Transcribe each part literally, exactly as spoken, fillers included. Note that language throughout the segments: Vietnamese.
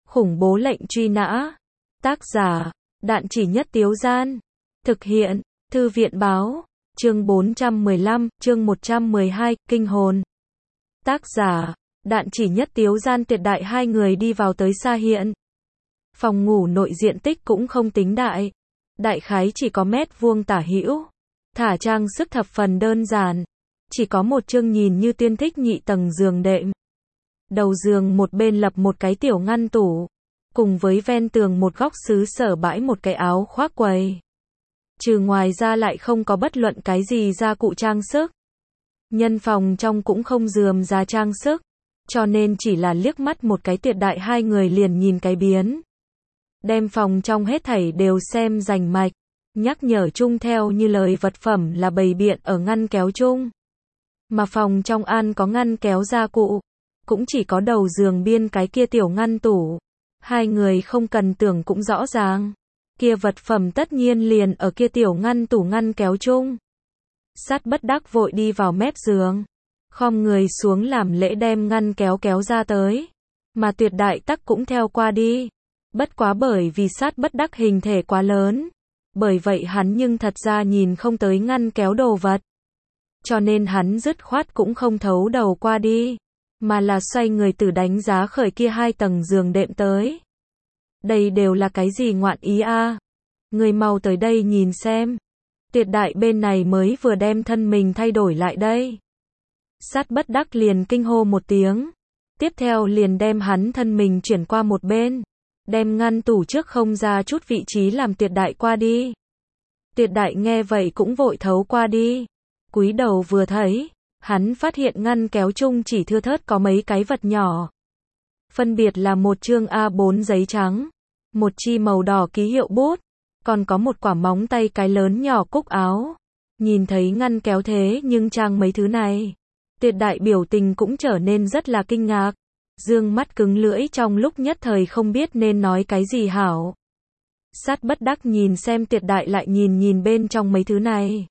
Khủng bố lệnh truy nã. Tác giả, Đạn Chỉ Nhất Tiếu Gian. Thực hiện, Thư viện báo. Chương bốn trăm mười lăm, chương một trăm mười hai, Kinh hồn. Tác giả, Đạn Chỉ Nhất Tiếu Gian. Tuyệt đại hai người đi vào tới Sa Hiện. Phòng ngủ nội diện tích cũng không tính đại. Đại khái chỉ có mét vuông tả hữu. Thả trang sức thập phần đơn giản. Chỉ có một chương nhìn như tiên thích nhị tầng giường đệm. Đầu giường một bên lập một cái tiểu ngăn tủ. Cùng với ven tường một góc xứ sở bãi một cái áo khoác quầy. Trừ ngoài ra lại không có bất luận cái gì gia cụ trang sức. Nhân phòng trong cũng không rườm rà trang sức. Cho nên chỉ là liếc mắt một cái tuyệt đại hai người liền nhìn cái biến. Đem phòng trong hết thảy đều xem rành mạch. Nhắc nhở chung theo như lời vật phẩm là bày biện ở ngăn kéo chung. Mà phòng trong an có ngăn kéo gia cụ. Cũng chỉ có đầu giường biên cái kia tiểu ngăn tủ. Hai người không cần tưởng cũng rõ ràng. Kia vật phẩm tất nhiên liền ở kia tiểu ngăn tủ ngăn kéo chung. Sát bất đắc vội đi vào mép giường. Khom người xuống làm lễ đem ngăn kéo kéo ra tới. Mà tuyệt đại tắc cũng theo qua đi. Bất quá bởi vì sát bất đắc hình thể quá lớn. Bởi vậy hắn nhưng thật ra nhìn không tới ngăn kéo đồ vật. Cho nên hắn dứt khoát cũng không thấu đầu qua đi. Mà là xoay người từ đánh giá khởi kia hai tầng giường đệm tới. Đây đều là cái gì ngoạn ý a? À? Người mau tới đây nhìn xem. Tuyệt đại bên này mới vừa đem thân mình thay đổi lại đây. Sát bất đắc liền kinh hô một tiếng. Tiếp theo liền đem hắn thân mình chuyển qua một bên. Đem ngăn tủ trước không ra chút vị trí làm tuyệt đại qua đi. Tuyệt đại nghe vậy cũng vội thấu qua đi. Cúi đầu vừa thấy. Hắn phát hiện ngăn kéo chung chỉ thưa thớt có mấy cái vật nhỏ. Phân biệt là một chương A bốn giấy trắng. Một chi màu đỏ ký hiệu bút. Còn có một quả móng tay cái lớn nhỏ cúc áo. Nhìn thấy ngăn kéo thế nhưng trang mấy thứ này. Tuyệt đại biểu tình cũng trở nên rất là kinh ngạc. Dương mắt cứng lưỡi trong lúc nhất thời không biết nên nói cái gì hảo. Sát bất đắc nhìn xem tuyệt đại lại nhìn nhìn bên trong mấy thứ này.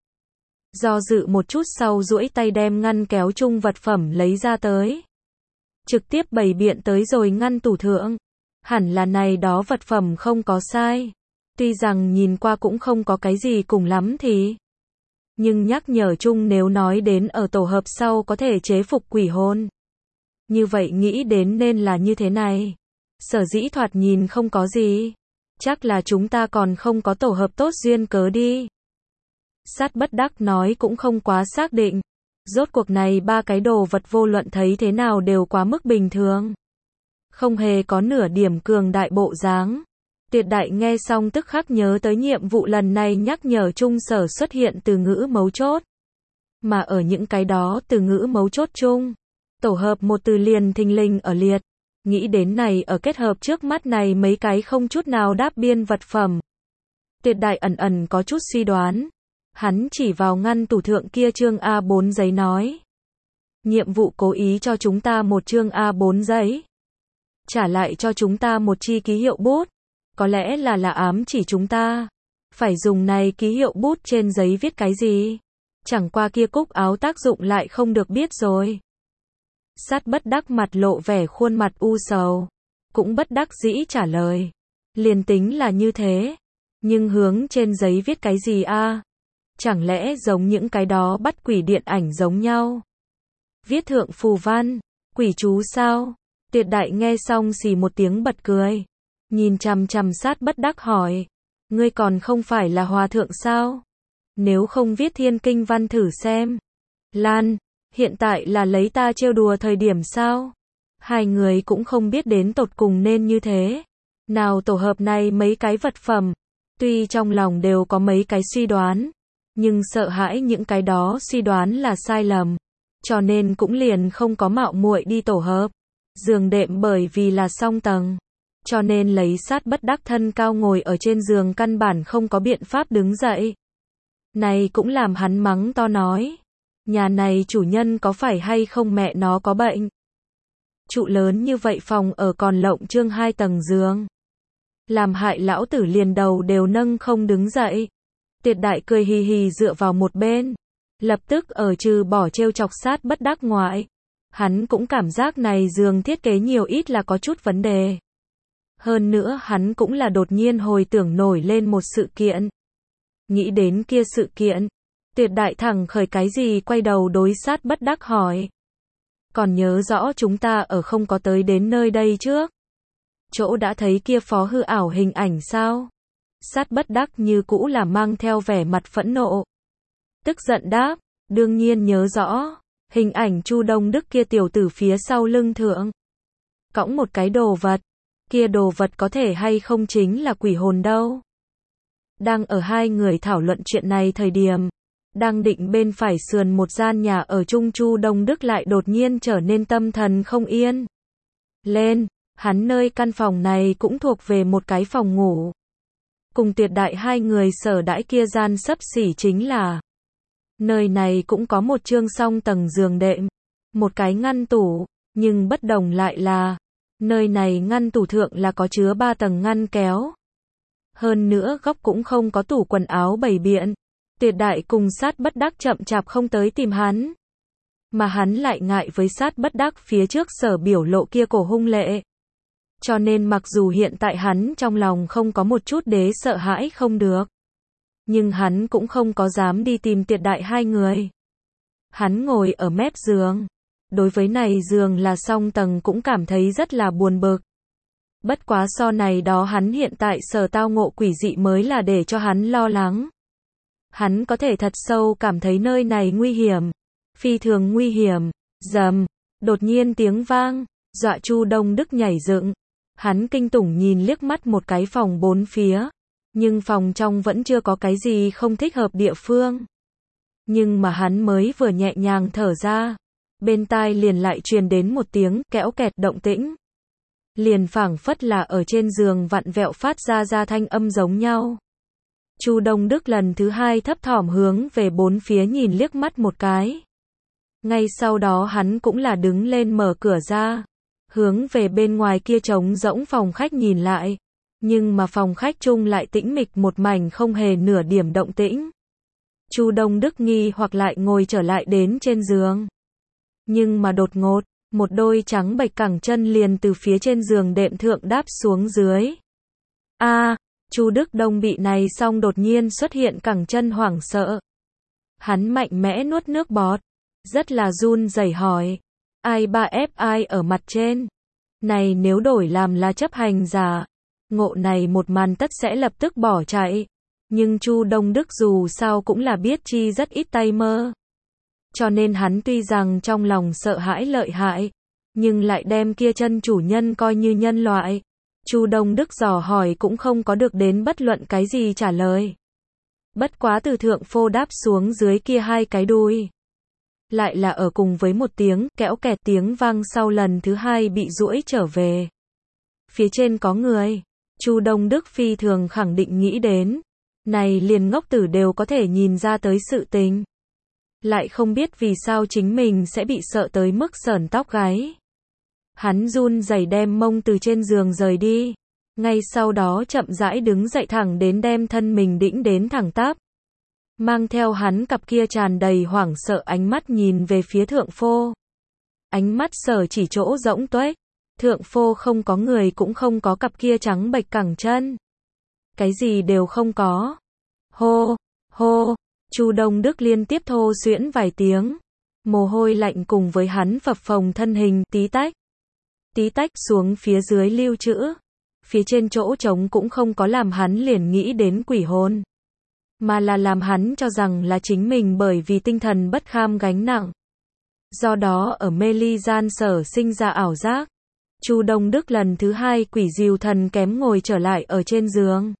Do dự một chút sau duỗi tay đem ngăn kéo chung vật phẩm lấy ra tới. Trực tiếp bày biện tới rồi ngăn tủ thượng. Hẳn là này đó vật phẩm không có sai. Tuy rằng nhìn qua cũng không có cái gì cùng lắm thì. Nhưng nhắc nhở chung nếu nói đến ở tổ hợp sau có thể chế phục quỷ hồn. Như vậy nghĩ đến nên là như thế này. Sở dĩ thoạt nhìn không có gì. Chắc là chúng ta còn không có tổ hợp tốt duyên cớ đi. Sát bất đắc nói cũng không quá xác định. Rốt cuộc này ba cái đồ vật vô luận thấy thế nào đều quá mức bình thường. Không hề có nửa điểm cường đại bộ dáng. Tuyệt đại nghe xong tức khắc nhớ tới nhiệm vụ lần này nhắc nhở chung sở xuất hiện từ ngữ mấu chốt. Mà ở những cái đó từ ngữ mấu chốt chung. Tổ hợp một từ liền thình lình ở liệt. Nghĩ đến này ở kết hợp trước mắt này mấy cái không chút nào đáp biên vật phẩm. Tuyệt đại ẩn ẩn có chút suy đoán. Hắn chỉ vào ngăn tủ thượng kia chương A bốn giấy nói. Nhiệm vụ cố ý cho chúng ta một chương A bốn giấy. Trả lại cho chúng ta một chi ký hiệu bút. Có lẽ là là ám chỉ chúng ta. Phải dùng này ký hiệu bút trên giấy viết cái gì. Chẳng qua kia cúc áo tác dụng lại không được biết rồi. Sát bất đắc mặt lộ vẻ khuôn mặt u sầu. Cũng bất đắc dĩ trả lời. Liền tính là như thế. Nhưng hướng trên giấy viết cái gì a? À? Chẳng lẽ giống những cái đó bắt quỷ điện ảnh giống nhau? Viết thượng phù văn, quỷ chú sao? Tuyệt đại nghe xong xì một tiếng bật cười. Nhìn chằm chằm sát bất đắc hỏi. Ngươi còn không phải là hòa thượng sao? Nếu không viết thiên kinh văn thử xem. Lan, hiện tại là lấy ta trêu đùa thời điểm sao? Hai người cũng không biết đến tột cùng nên như thế. Nào tổ hợp này mấy cái vật phẩm. Tuy trong lòng đều có mấy cái suy đoán. Nhưng sợ hãi những cái đó suy đoán là sai lầm. Cho nên cũng liền không có mạo muội đi tổ hợp. Giường đệm bởi vì là song tầng. Cho nên lấy sát bất đắc thân cao ngồi ở trên giường căn bản không có biện pháp đứng dậy. Này cũng làm hắn mắng to nói. Nhà này chủ nhân có phải hay không mẹ nó có bệnh. Trụ lớn như vậy phòng ở còn lộng trương hai tầng giường. Làm hại lão tử liền đầu đều nâng không đứng dậy. Tuyệt đại cười hì hì dựa vào một bên. Lập tức ở trừ bỏ trêu chọc sát bất đắc ngoại. Hắn cũng cảm giác này giường thiết kế nhiều ít là có chút vấn đề. Hơn nữa hắn cũng là đột nhiên hồi tưởng nổi lên một sự kiện. Nghĩ đến kia sự kiện, Tuyệt Đại thẳng khởi cái gì quay đầu đối Sát Bất Đắc hỏi. Còn nhớ rõ chúng ta ở không có tới đến nơi đây trước? Chỗ đã thấy kia phó hư ảo hình ảnh sao? Sát Bất Đắc như cũ là mang theo vẻ mặt phẫn nộ. Tức giận đáp, đương nhiên nhớ rõ, hình ảnh Chu Đông Đức kia tiểu tử phía sau lưng thượng. Cõng một cái đồ vật, kia đồ vật có thể hay không chính là quỷ hồn đâu. Đang ở hai người thảo luận chuyện này thời điểm, đang định bên phải sườn một gian nhà ở chung Chu Đông Đức lại đột nhiên trở nên tâm thần không yên. Lên, hắn nơi căn phòng này cũng thuộc về một cái phòng ngủ. Cùng Tuyệt Đại hai người sở đãi kia gian xấp xỉ chính là. Nơi này cũng có một chương song tầng giường đệm, một cái ngăn tủ, nhưng bất đồng lại là, nơi này ngăn tủ thượng là có chứa ba tầng ngăn kéo. Hơn nữa góc cũng không có tủ quần áo bày biện. Tuyệt Đại cùng Sát Bất Đắc chậm chạp không tới tìm hắn. Mà hắn lại ngại với Sát Bất Đắc phía trước sở biểu lộ kia cổ hung lệ. Cho nên mặc dù hiện tại hắn trong lòng không có một chút đế sợ hãi không được. Nhưng hắn cũng không có dám đi tìm Tuyệt Đại hai người. Hắn ngồi ở mép giường. Đối với này giường là song tầng cũng cảm thấy rất là buồn bực. Bất quá so này đó hắn hiện tại sở tao ngộ quỷ dị mới là để cho hắn lo lắng. Hắn có thể thật sâu cảm thấy nơi này nguy hiểm. Phi thường nguy hiểm. Rầm. Đột nhiên tiếng vang. Dọa Chu Đông Đức nhảy dựng. Hắn kinh tủng nhìn liếc mắt một cái phòng bốn phía. Nhưng phòng trong vẫn chưa có cái gì không thích hợp địa phương. Nhưng mà hắn mới vừa nhẹ nhàng thở ra. Bên tai liền lại truyền đến một tiếng kéo kẹt động tĩnh. Liền phảng phất là ở trên giường vặn vẹo phát ra ra thanh âm giống nhau. Chu Đông Đức lần thứ hai thấp thỏm hướng về bốn phía nhìn liếc mắt một cái. Ngay sau đó hắn cũng là đứng lên mở cửa ra. Hướng về bên ngoài kia trống rỗng phòng khách nhìn lại. Nhưng mà phòng khách chung lại tĩnh mịch một mảnh không hề nửa điểm động tĩnh. Chu Đông Đức nghi hoặc lại ngồi trở lại đến trên giường. Nhưng mà đột ngột, một đôi trắng bệch cẳng chân liền từ phía trên giường đệm thượng đáp xuống dưới. A, à, Chu Đức Đông bị này xong đột nhiên xuất hiện cẳng chân hoảng sợ. Hắn mạnh mẽ nuốt nước bọt, rất là run rẩy hỏi, ai ba ép ai ở mặt trên? Này nếu đổi làm là chấp hành giả, ngộ này một màn tất sẽ lập tức bỏ chạy. Nhưng Chu Đông Đức dù sao cũng là biết chi rất ít tay mơ. Cho nên hắn tuy rằng trong lòng sợ hãi lợi hại, nhưng lại đem kia chân chủ nhân coi như nhân loại. Chu Đông Đức dò hỏi cũng không có được đến bất luận cái gì trả lời. Bất quá từ thượng phô đáp xuống dưới kia hai cái đuôi. Lại là ở cùng với một tiếng kẽo kẹt tiếng vang sau lần thứ hai bị duỗi trở về. Phía trên có người. Chu Đông Đức phi thường khẳng định nghĩ đến. Này liền ngốc tử đều có thể nhìn ra tới sự tình. Lại không biết vì sao chính mình sẽ bị sợ tới mức sởn tóc gáy. Hắn run rẩy đem mông từ trên giường rời đi. Ngay sau đó chậm rãi đứng dậy thẳng đến đem thân mình đĩnh đến thẳng tắp. Mang theo hắn cặp kia tràn đầy hoảng sợ ánh mắt nhìn về phía thượng phô. Ánh mắt sở chỉ chỗ rỗng tuếch. Thượng phô không có người cũng không có cặp kia trắng bệch cẳng chân. Cái gì đều không có. Hô, hô, Chu Đông Đức liên tiếp thô xuyễn vài tiếng. Mồ hôi lạnh cùng với hắn phập phồng thân hình tí tách. Tí tách xuống phía dưới lưu trữ. Phía trên chỗ trống cũng không có làm hắn liền nghĩ đến quỷ hồn. Mà là làm hắn cho rằng là chính mình bởi vì tinh thần bất kham gánh nặng. Do đó ở mê ly gian sở sinh ra ảo giác. Chu Đông Đức lần thứ hai quỷ dìu thần kém ngồi trở lại ở trên giường.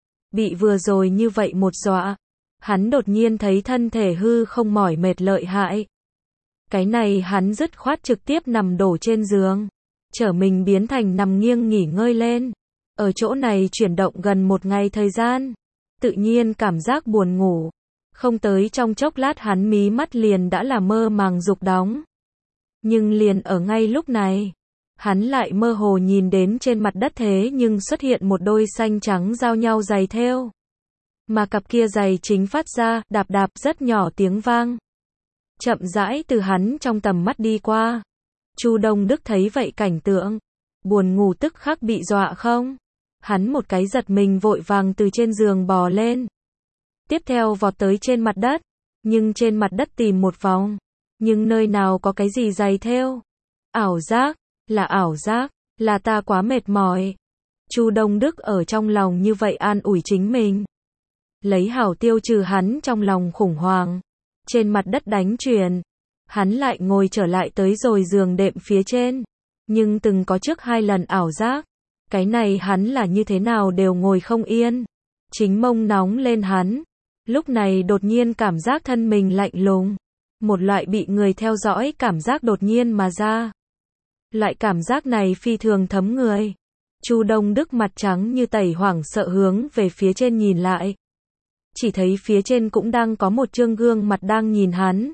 Bị vừa rồi như vậy một dọa. Hắn đột nhiên thấy thân thể hư không mỏi mệt lợi hại. Cái này hắn dứt khoát trực tiếp nằm đổ trên giường. Trở mình biến thành nằm nghiêng nghỉ ngơi lên. Ở chỗ này chuyển động gần một ngày thời gian. Tự nhiên cảm giác buồn ngủ. Không tới trong chốc lát hắn mí mắt liền đã là mơ màng dục đóng. Nhưng liền ở ngay lúc này. Hắn lại mơ hồ nhìn đến trên mặt đất thế nhưng xuất hiện một đôi xanh trắng giao nhau giày thêu. Mà cặp kia giày chính phát ra, đạp đạp rất nhỏ tiếng vang. Chậm rãi từ hắn trong tầm mắt đi qua. Chu Đông Đức thấy vậy cảnh tượng. buồn ngủ tức khắc bị dọa không? Hắn một cái giật mình vội vàng từ trên giường bò lên. Tiếp theo vọt tới trên mặt đất, nhưng trên mặt đất tìm một vòng, nhưng nơi nào có cái gì giày thêu. Ảo giác, là ảo giác, là ta quá mệt mỏi. Chu Đông Đức ở trong lòng như vậy an ủi chính mình. Lấy hảo tiêu trừ hắn trong lòng khủng hoảng. Trên mặt đất đánh chuyền, hắn lại ngồi trở lại tới rồi giường đệm phía trên. Nhưng từng có trước hai lần ảo giác, cái này hắn là như thế nào đều ngồi không yên. Chính mông nóng lên hắn. Lúc này đột nhiên cảm giác thân mình lạnh lùng. Một loại bị người theo dõi cảm giác đột nhiên mà ra. Loại cảm giác này phi thường thấm người. Chu Đông Đức mặt trắng như tẩy hoảng sợ hướng về phía trên nhìn lại. Chỉ thấy phía trên cũng đang có một trương gương mặt đang nhìn hắn.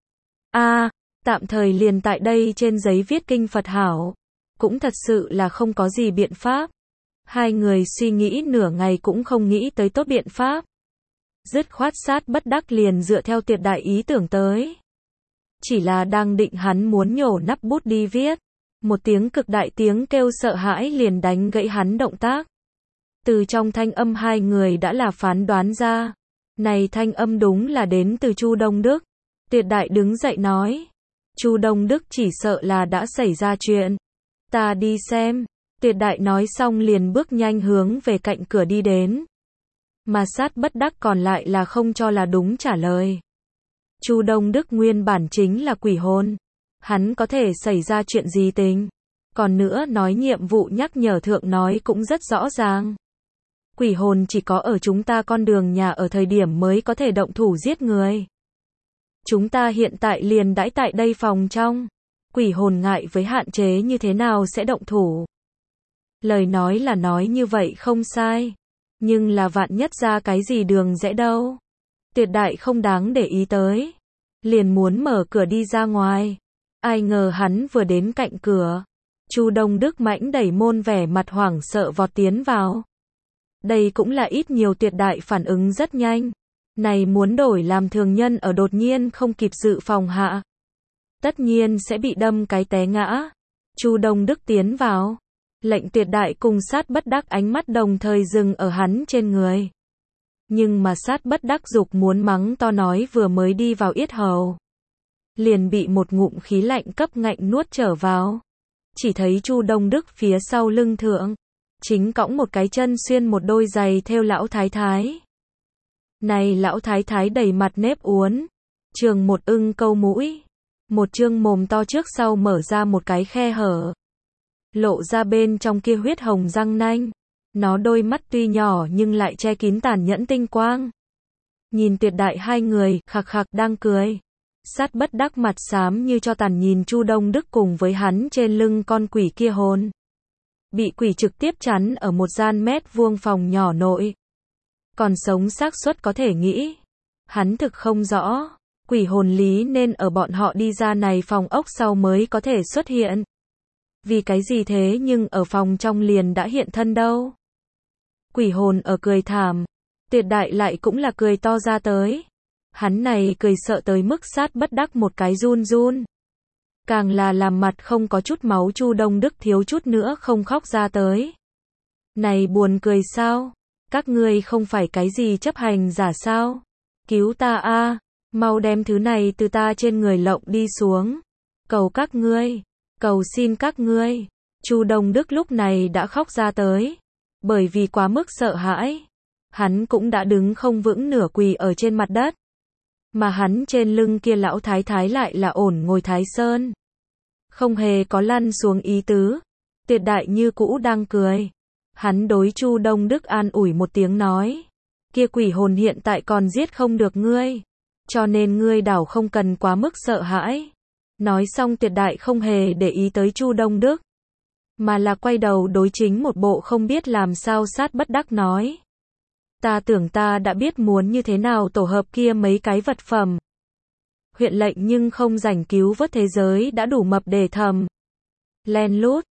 A, à, tạm thời liền tại đây trên giấy viết kinh Phật hảo. Cũng thật sự là không có gì biện pháp. Hai người suy nghĩ nửa ngày cũng không nghĩ tới tốt biện pháp. Dứt khoát sát bất đắc liền dựa theo Tiệt Đại ý tưởng tới. Chỉ là đang định hắn muốn nhổ nắp bút đi viết. Một tiếng cực đại tiếng kêu sợ hãi liền đánh gãy hắn động tác. Từ trong thanh âm hai người đã là phán đoán ra. Này thanh âm đúng là đến từ Chu Đông Đức. Tiệt Đại đứng dậy nói. Chu Đông Đức chỉ sợ là đã xảy ra chuyện. Ta đi xem. Tiệt Đại nói xong liền bước nhanh hướng về cạnh cửa đi đến. Mà sát bất đắc còn lại là không cho là đúng trả lời. Chu Đông Đức nguyên bản chính là quỷ hồn. Hắn có thể xảy ra chuyện gì tình. Còn nữa nói nhiệm vụ nhắc nhở thượng nói cũng rất rõ ràng. Quỷ hồn chỉ có ở chúng ta con đường nhà ở thời điểm mới có thể động thủ giết người. Chúng ta hiện tại liền đãi tại đây phòng trong. Quỷ hồn ngại với hạn chế như thế nào sẽ động thủ. Lời nói là nói như vậy không sai. Nhưng là vạn nhất ra cái gì đường rẽ đâu. Tiệt Đại không đáng để ý tới. Liền muốn mở cửa đi ra ngoài. Ai ngờ hắn vừa đến cạnh cửa. Chu Đông Đức mãnh đẩy môn vẻ mặt hoảng sợ vọt tiến vào. Đây cũng là ít nhiều Tiệt Đại phản ứng rất nhanh. Này muốn đổi làm thường nhân ở đột nhiên không kịp dự phòng hạ. Tất nhiên sẽ bị đâm cái té ngã. Chu Đông Đức tiến vào. Lệnh Tiệt Đại cùng sát bất đắc ánh mắt đồng thời dừng ở hắn trên người. Nhưng mà sát bất đắc dục muốn mắng to nói vừa mới đi vào yết hầu. Liền bị một ngụm khí lạnh cấp ngạnh nuốt trở vào. Chỉ thấy Chu Đông Đức phía sau lưng thượng. Chính cõng một cái chân xuyên một đôi giày theo lão thái thái. Này lão thái thái đầy mặt nếp uốn. Trường một ưng câu mũi. Một trương mồm to trước sau mở ra một cái khe hở. Lộ ra bên trong kia huyết hồng răng nanh. Nó đôi mắt tuy nhỏ nhưng lại che kín tàn nhẫn tinh quang. Nhìn Tiệt Đại hai người, khặc khặc đang cười. Sát bất đắc mặt xám như cho tàn nhìn Chu Đông Đức cùng với hắn trên lưng con quỷ kia hồn. Bị quỷ trực tiếp chắn ở một gian mét vuông phòng nhỏ nội. Còn sống xác suất có thể nghĩ. Hắn thực không rõ. Quỷ hồn lý nên ở bọn họ đi ra này phòng ốc sau mới có thể xuất hiện. Vì cái gì thế nhưng ở phòng trong liền đã hiện thân đâu. Quỷ hồn ở cười thảm. Tiệt Đại lại cũng là cười to ra tới. Hắn này cười sợ tới mức sát bất đắc một cái run run. Càng là làm mặt không có chút máu Chu Đông Đức thiếu chút nữa không khóc ra tới. Này buồn cười sao? Các ngươi không phải cái gì chấp hành giả sao? Cứu ta a, mau đem thứ này từ ta trên người lộng đi xuống. Cầu các ngươi, cầu xin các ngươi. Chu Đông Đức lúc này đã khóc ra tới. Bởi vì quá mức sợ hãi. Hắn cũng đã đứng không vững nửa quỳ ở trên mặt đất. Mà hắn trên lưng kia lão thái thái lại là ổn ngồi thái sơn. Không hề có lăn xuống ý tứ. Tiệt Đại như cũ đang cười. Hắn đối Chu Đông Đức an ủi một tiếng nói. Kia quỷ hồn hiện tại còn giết không được ngươi. Cho nên ngươi đảo không cần quá mức sợ hãi. Nói xong Tiệt Đại không hề để ý tới Chu Đông Đức. Mà là quay đầu đối chính một bộ không biết làm sao sát bất đắc nói. Ta tưởng ta đã biết muốn như thế nào tổ hợp kia mấy cái vật phẩm. Huyện lệnh nhưng không rảnh cứu vớt thế giới đã đủ mập để thầm. Len lút.